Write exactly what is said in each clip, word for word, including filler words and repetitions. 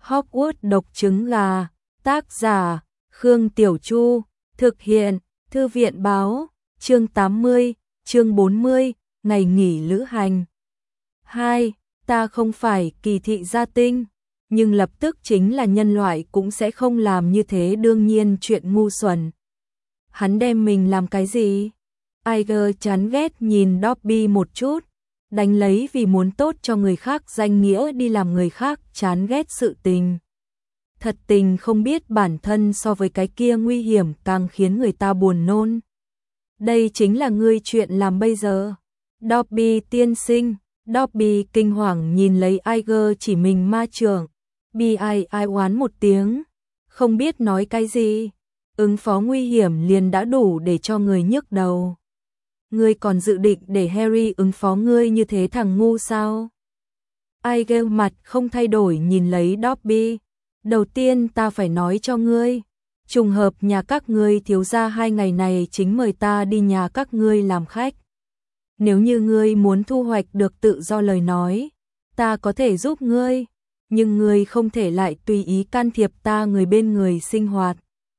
Hogwarts độc trứng gà, tác giả, Khương Tiểu Chu, thực hiện, Thư viện báo, chương tám mươi, chương bốn mươi, ngày nghỉ lữ hành. hai. Ta không phải kỳ thị gia tinh, nhưng lập tức chính là nhân loại cũng sẽ không làm như thế, đương nhiên chuyện ngu xuẩn. Hắn đem mình làm cái gì? Iger chán ghét nhìn Dobby một chút, đánh lấy vì muốn tốt cho người khác danh nghĩa đi làm người khác chán ghét sự tình. Thật tình không biết bản thân so với cái kia nguy hiểm càng khiến người ta buồn nôn. Đây chính là ngươi chuyện làm bây giờ. Dobby tiên sinh. Dobby kinh hoàng nhìn lấy Iger chỉ mình ma trưởng. Bi ai ai oán một tiếng. Không biết nói cái gì. Ứng phó nguy hiểm liền đã đủ để cho người nhức đầu. Ngươi còn dự định để Harry ứng phó ngươi như thế thằng ngu sao? Iger mặt không thay đổi nhìn lấy Dobby. Đầu tiên ta phải nói cho ngươi. Trùng hợp nhà các ngươi thiếu gia hai ngày này chính mời ta đi nhà các ngươi làm khách. Nếu như ngươi muốn thu hoạch được tự do lời nói, ta có thể giúp ngươi, nhưng ngươi không thể lại tùy ý can thiệp ta người bên người sinh hoạt.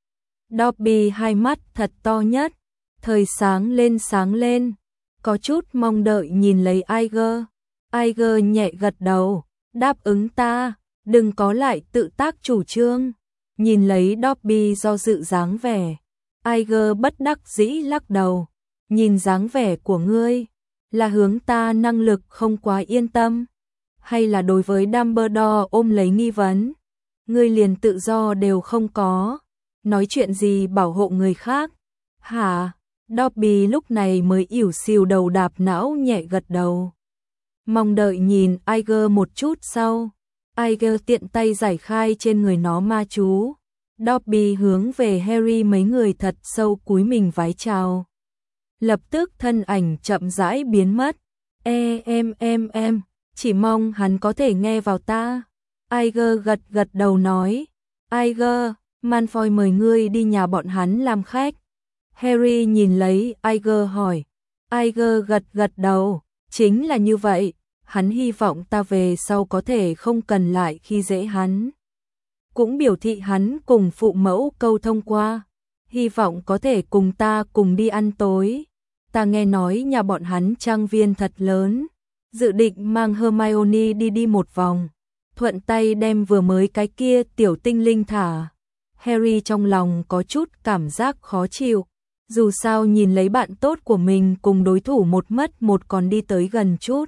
Dobby hai mắt thật to nhất, thời sáng lên sáng lên, có chút mong đợi nhìn lấy Iger. Iger nhẹ gật đầu, đáp ứng ta, đừng có lại tự tác chủ trương. Nhìn lấy Dobby do dự dáng vẻ, Iger bất đắc dĩ lắc đầu. Nhìn dáng vẻ của ngươi, là hướng ta năng lực không quá yên tâm, hay là đối với Dumbledore ôm lấy nghi vấn? Ngươi liền tự do đều không có, nói chuyện gì bảo hộ người khác? Hả? Dobby lúc này mới ỉu xìu đầu đạp não nhẹ gật đầu. Mong đợi nhìn Iger một chút sau, Iger tiện tay giải khai trên người nó ma chú. Dobby hướng về Harry mấy người thật sâu cúi mình vái chào. Lập tức thân ảnh chậm rãi biến mất. E em em em, chỉ mong hắn có thể nghe vào ta. Iger gật gật đầu nói. Iger, Malfoy mời ngươi đi nhà bọn hắn làm khách. Harry nhìn lấy Iger hỏi. Iger gật gật đầu, chính là như vậy, hắn hy vọng ta về sau có thể không cần lại khi dễ hắn. Cũng biểu thị hắn cùng phụ mẫu câu thông qua, hy vọng có thể cùng ta cùng đi ăn tối. Ta nghe nói nhà bọn hắn trang viên thật lớn, dự định mang Hermione đi đi một vòng, thuận tay đem vừa mới cái kia tiểu tinh linh thả. Harry trong lòng có chút cảm giác khó chịu, dù sao nhìn lấy bạn tốt của mình cùng đối thủ một mất một còn đi tới gần chút.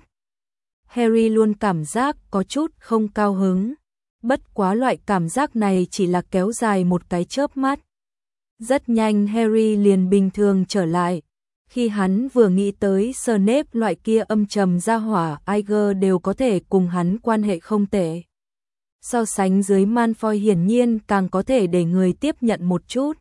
Harry luôn cảm giác có chút không cao hứng, bất quá loại cảm giác này chỉ là kéo dài một cái chớp mắt. Rất nhanh Harry liền bình thường trở lại. Khi hắn vừa nghĩ tới Snape loại kia âm trầm ra hỏa, Iger đều có thể cùng hắn quan hệ không tệ. So sánh dưới Malfoy hiển nhiên càng có thể để người tiếp nhận một chút.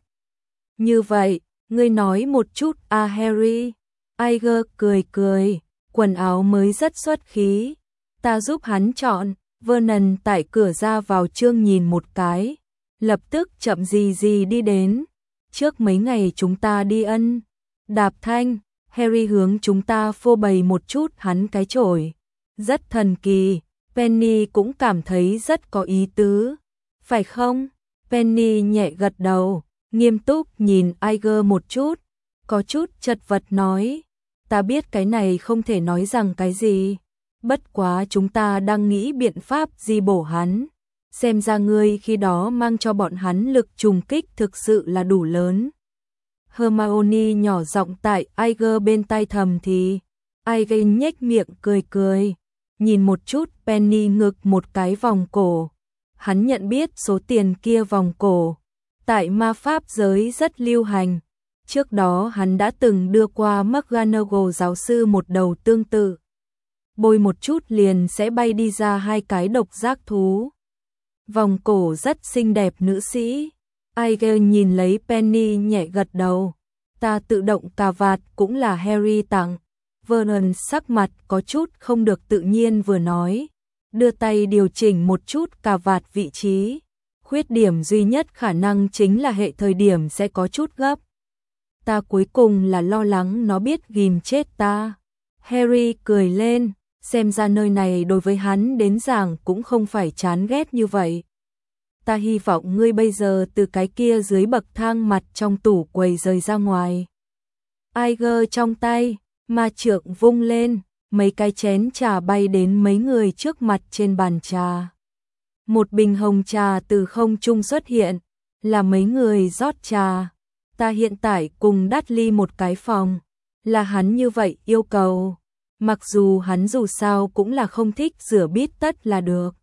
Như vậy, ngươi nói một chút à Harry? Iger cười cười, quần áo mới rất xuất khí. Ta giúp hắn chọn. Vernon tại cửa ra vào chương nhìn một cái, lập tức chậm gì gì đi đến. Trước mấy ngày chúng ta đi ân đạp thanh, Harry hướng chúng ta phô bày một chút hắn cái chổi. Rất thần kỳ, Penny cũng cảm thấy rất có ý tứ. Phải không? Penny nhẹ gật đầu, nghiêm túc nhìn Iger một chút, có chút chật vật nói. Ta biết cái này không thể nói rằng cái gì. Bất quá chúng ta đang nghĩ biện pháp di bổ hắn. Xem ra ngươi khi đó mang cho bọn hắn lực trùng kích thực sự là đủ lớn. Hermione nhỏ giọng tại Iger bên tai thầm thì. Iger nhếch miệng cười cười, nhìn một chút Penny ngực một cái vòng cổ. Hắn nhận biết số tiền kia vòng cổ tại ma pháp giới rất lưu hành. Trước đó hắn đã từng đưa qua McGonagall giáo sư một đầu tương tự. Bôi một chút liền sẽ bay đi ra hai cái độc giác thú. Vòng cổ rất xinh đẹp nữ sĩ. Iger nhìn lấy Penny nhẹ gật đầu. Ta tự động cà vạt cũng là Harry tặng. Vernon sắc mặt có chút không được tự nhiên vừa nói. Đưa tay điều chỉnh một chút cà vạt vị trí. Khuyết điểm duy nhất khả năng chính là hệ thời điểm sẽ có chút gấp. Ta cuối cùng là lo lắng nó biết ghim chết ta. Harry cười lên. Xem ra nơi này đối với hắn đến giảng cũng không phải chán ghét như vậy. ta hy vọng ngươi bây giờ từ cái kia dưới bậc thang mặt trong tủ quầy rời ra ngoài. Iger trong tay, ma trượng vung lên, mấy cái chén trà bay đến mấy người trước mặt trên bàn trà. Một bình hồng trà từ không trung xuất hiện, là mấy người rót trà. Ta hiện tại cùng Dudley một cái phòng, là hắn như vậy yêu cầu. Mặc dù hắn dù sao cũng là không thích rửa bít tất là được.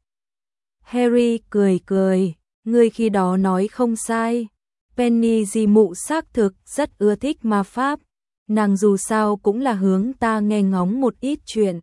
Harry cười cười, ngươi khi đó nói không sai. Penny dì mụ xác thực rất ưa thích ma pháp. Nàng dù sao cũng là hướng ta nghe ngóng một ít chuyện.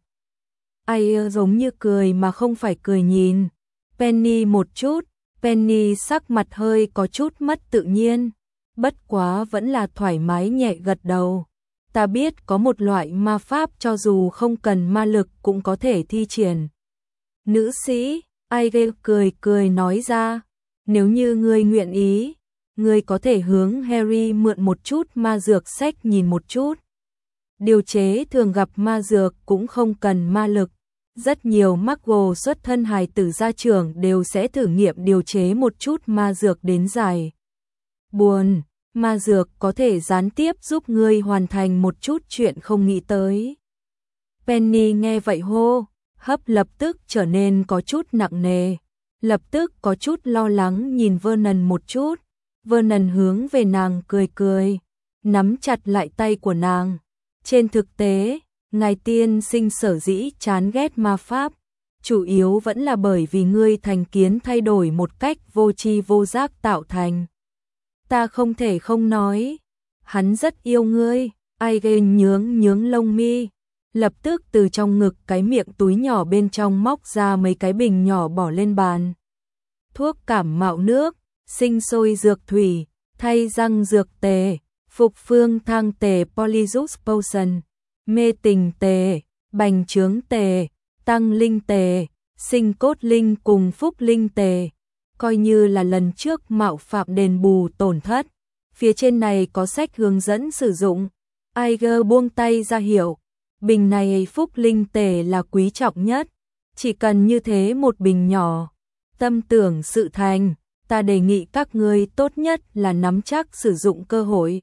Ai giống như cười mà không phải cười nhìn. Penny một chút, Penny sắc mặt hơi có chút mất tự nhiên. Bất quá vẫn là thoải mái nhẹ gật đầu. Ta biết có một loại ma pháp cho dù không cần ma lực cũng có thể thi triển. Nữ sĩ, Aige cười cười nói ra, nếu như ngươi nguyện ý, ngươi có thể hướng Harry mượn một chút ma dược sách nhìn một chút. Điều chế thường gặp ma dược cũng không cần ma lực. Rất nhiều Muggle xuất thân hài tử gia trưởng đều sẽ thử nghiệm điều chế một chút ma dược đến giải buồn. Ma dược có thể gián tiếp giúp ngươi hoàn thành một chút chuyện không nghĩ tới. Penny nghe vậy hô, hấp lập tức trở nên có chút nặng nề. Lập tức có chút lo lắng nhìn Vernon một chút. Vernon hướng về nàng cười cười, nắm chặt lại tay của nàng. Trên thực tế, ngài tiên sinh sở dĩ chán ghét ma pháp, chủ yếu vẫn là bởi vì ngươi thành kiến thay đổi một cách vô tri vô giác tạo thành. Ta không thể không nói, hắn rất yêu ngươi. Aige nhướng nhướng lông mi, lập tức từ trong ngực cái miệng túi nhỏ bên trong móc ra mấy cái bình nhỏ bỏ lên bàn. Thuốc cảm mạo nước, sinh sôi dược thủy, thay răng dược tề, phục phương thang tề Polyjuice Potion, mê tình tề, bành trướng tề, tăng linh tề, sinh cốt linh cùng phúc linh tề. Coi như là lần trước mạo phạm đền bù tổn thất. Phía trên này có sách hướng dẫn sử dụng. Aige buông tay ra hiệu. Bình này phúc linh tề là quý trọng nhất. Chỉ cần như thế một bình nhỏ. Tâm tưởng sự thành. Ta đề nghị các ngươi tốt nhất là nắm chắc sử dụng cơ hội.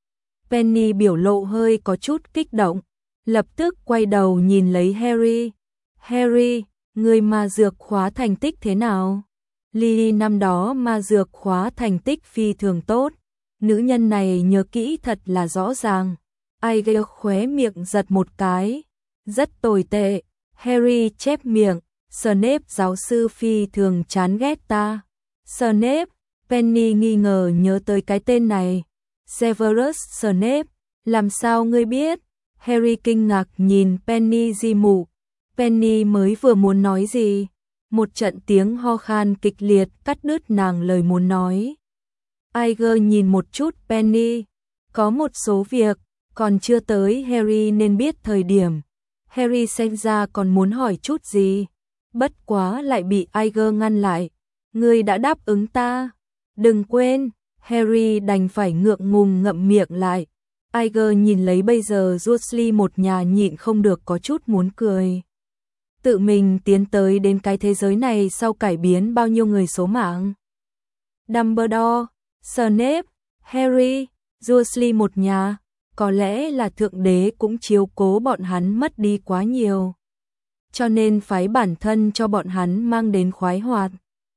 Penny biểu lộ hơi có chút kích động. Lập tức quay đầu nhìn lấy Harry. Harry, người ma dược khóa thành tích thế nào? Lily năm đó ma dược khóa thành tích phi thường tốt. Nữ nhân này nhớ kỹ thật là rõ ràng. Aige khóe miệng giật một cái. Rất tồi tệ. Harry chép miệng. Snape giáo sư phi thường chán ghét ta. Snape, Penny nghi ngờ nhớ tới cái tên này. Severus Snape, làm sao ngươi biết? Harry kinh ngạc nhìn Penny di mụ. Penny mới vừa muốn nói gì? Một trận tiếng ho khan kịch liệt cắt đứt nàng lời muốn nói. Aige nhìn một chút Penny. Có một số việc, còn chưa tới Harry nên biết thời điểm. Harry xem ra còn muốn hỏi chút gì. Bất quá lại bị Aige ngăn lại. Ngươi đã đáp ứng ta. Đừng quên, Harry đành phải ngượng ngùng ngậm miệng lại. Aige nhìn lấy bây giờ Dursley một nhà nhịn không được có chút muốn cười. Tự mình tiến tới đến cái thế giới này sau cải biến bao nhiêu người số mạng. Dumbledore, Snape, Harry, Dursley một nhà, có lẽ là thượng đế cũng chiếu cố bọn hắn mất đi quá nhiều. Cho nên phái bản thân cho bọn hắn mang đến khoái hoạt.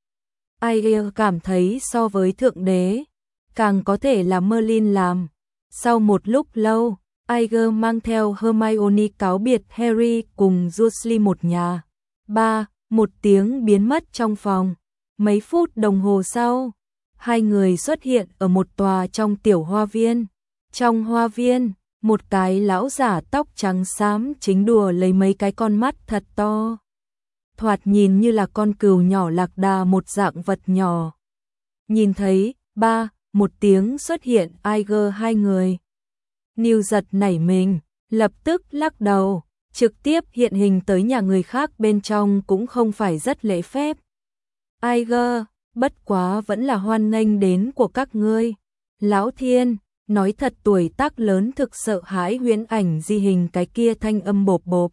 Aige cảm thấy so với thượng đế, càng có thể là Merlin làm. Sau một lúc lâu, Aige mang theo Hermione cáo biệt Harry cùng Dursley một nhà. Ba, một tiếng biến mất trong phòng. Mấy phút đồng hồ sau, hai người xuất hiện ở một tòa trong tiểu hoa viên. Trong hoa viên, một cái lão giả tóc trắng xám chính đùa lấy mấy cái con mắt thật to. Thoạt nhìn như là con cừu nhỏ lạc đà một dạng vật nhỏ. Nhìn thấy, ba, một tiếng xuất hiện Aige hai người. Niu giật nảy mình, lập tức lắc đầu, trực tiếp hiện hình tới nhà người khác bên trong cũng không phải rất lễ phép. Aige, bất quá vẫn là hoan nghênh đến của các ngươi. Lão Thiên, nói thật tuổi tác lớn thực sợ hãi huyễn ảnh di hình cái kia thanh âm bộp bộp.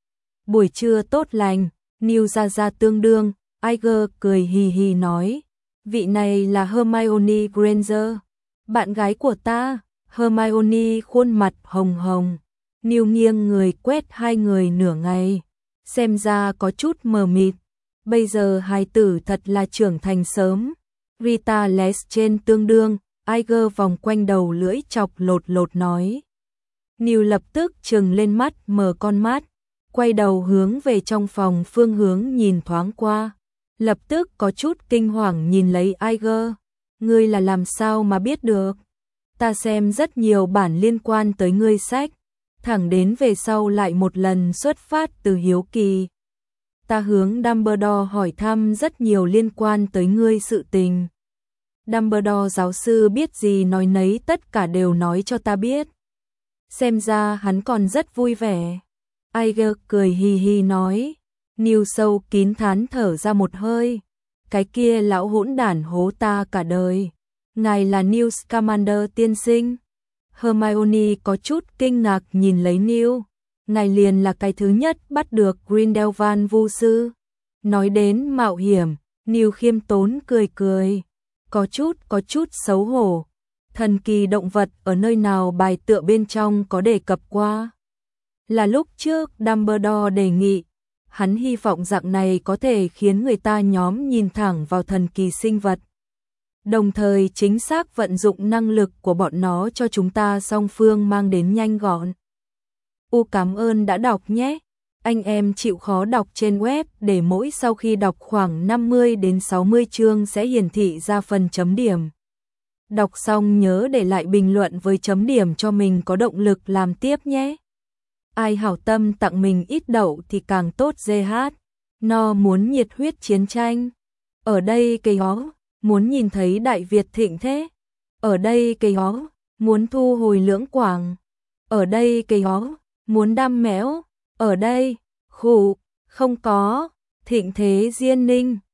Buổi trưa tốt lành, Niu ra ra tương đương, Aige cười hì hì nói, Vị này là Hermione Granger, bạn gái của ta. Hermione khuôn mặt hồng hồng, Neil nghiêng người quét hai người nửa ngày, xem ra có chút mờ mịt. Bây giờ hài tử thật là trưởng thành sớm. Rita Lestrange tương đương, Iger vòng quanh đầu lưỡi chọc lột lột nói. Neil lập tức trừng lên mắt mở con mắt, quay đầu hướng về trong phòng phương hướng nhìn thoáng qua. Lập tức có chút kinh hoàng nhìn lấy Iger. Ngươi là làm sao mà biết được? Ta xem rất nhiều bản liên quan tới ngươi sách, thẳng đến về sau lại một lần xuất phát từ hiếu kỳ. Ta hướng Dumbledore hỏi thăm rất nhiều liên quan tới ngươi sự tình. Dumbledore giáo sư biết gì nói nấy tất cả đều nói cho ta biết. Xem ra hắn còn rất vui vẻ. Iger cười hì hì nói. Neil sâu kín thán thở ra một hơi. Cái kia lão hỗn đản hố ta cả đời. Ngài là Newt Scamander tiên sinh. Hermione có chút kinh ngạc nhìn lấy Neil. Ngài liền là cái thứ nhất bắt được Grindelwald vu sư. Nói đến mạo hiểm, Neil khiêm tốn cười cười. Có chút, có chút xấu hổ. Thần kỳ động vật ở nơi nào bài tựa bên trong có đề cập qua. Là lúc trước Dumbledore đề nghị. Hắn hy vọng dạng này có thể khiến người ta nhóm nhìn thẳng vào thần kỳ sinh vật. Đồng thời chính xác vận dụng năng lực của bọn nó cho chúng ta song phương mang đến nhanh gọn. U cảm ơn đã đọc nhé. Anh em chịu khó đọc trên web để mỗi sau khi đọc khoảng năm mươi đến sáu mươi chương sẽ hiển thị ra phần chấm điểm. Đọc xong nhớ để lại bình luận với chấm điểm cho mình có động lực làm tiếp nhé. Ai hảo tâm tặng mình ít đậu thì càng tốt dê hát. No muốn nhiệt huyết chiến tranh. Ở đây cây hó, muốn nhìn thấy Đại Việt thịnh thế. Ở đây cây hó, muốn thu hồi Lưỡng Quảng. Ở đây cây hó, muốn đam mẽo. Ở đây, khủ, không có, thịnh thế Diên Ninh.